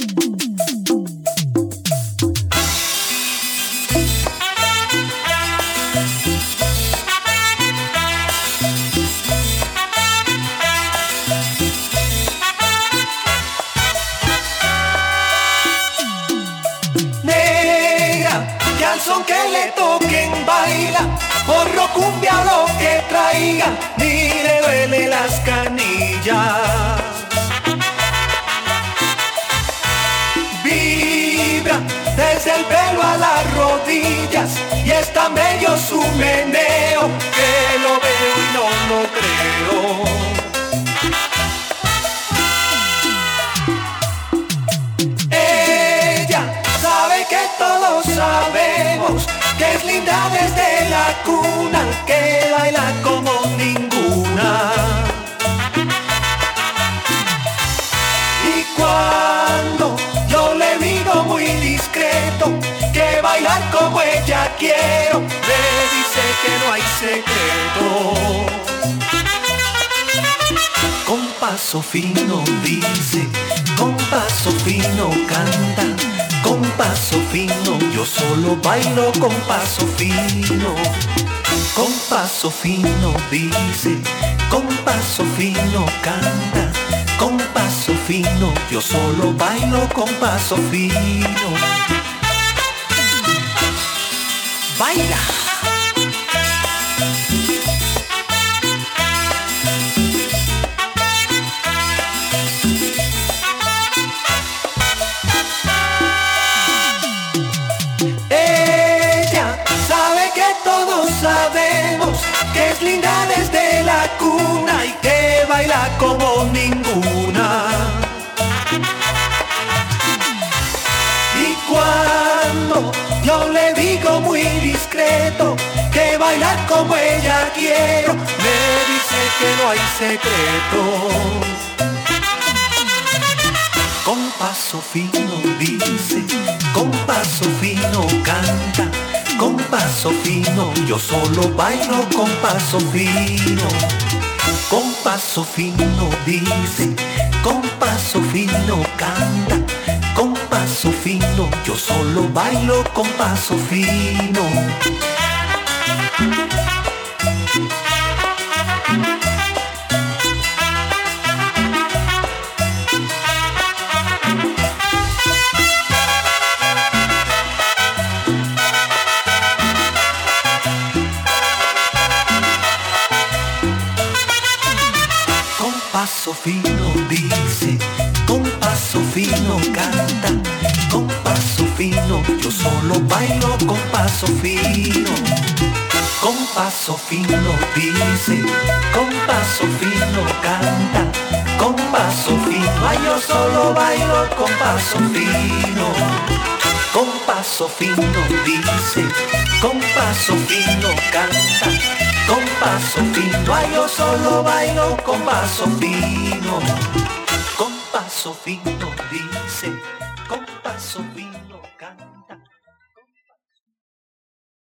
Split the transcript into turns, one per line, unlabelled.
Al son que le toquen baila, porro, cumbia o lo que traiga, ni le duele las canillas. Vibra desde el pelo a las rodillas y es tan bello su meneo que lo veo y no lo creo. Todos sabemos que es linda desde la cuna, que baila como ninguna. Y cuando yo le digo muy discreto que bailar como ella quiero, me dice que no hay secreto. Con paso fino dice, con paso fino canta. Con paso fino, yo solo bailo con paso fino. Con paso fino dice, con paso fino canta. Con paso fino, yo solo bailo con paso fino. Baila. Sabemos que es linda desde la cuna y que baila como ninguna. Y cuando yo le digo muy discreto que bailar como ella quiero, me dice que no hay secreto. Con paso fino dice, con paso fino canta. Con paso fino, yo solo bailo con paso fino. Con paso fino dice, con paso fino canta. Con paso fino, yo solo bailo con paso fino. Paso fino dice, con paso fino canta. Con paso fino, yo solo bailo con paso fino. Con paso fino dice, con paso fino canta. Con paso fino, ay, yo solo bailo con paso fino. Con paso fino dice, con paso fino canta. Con paso fino, ay, yo solo bailo con paso fino. Con paso fino dice, con paso fino canta.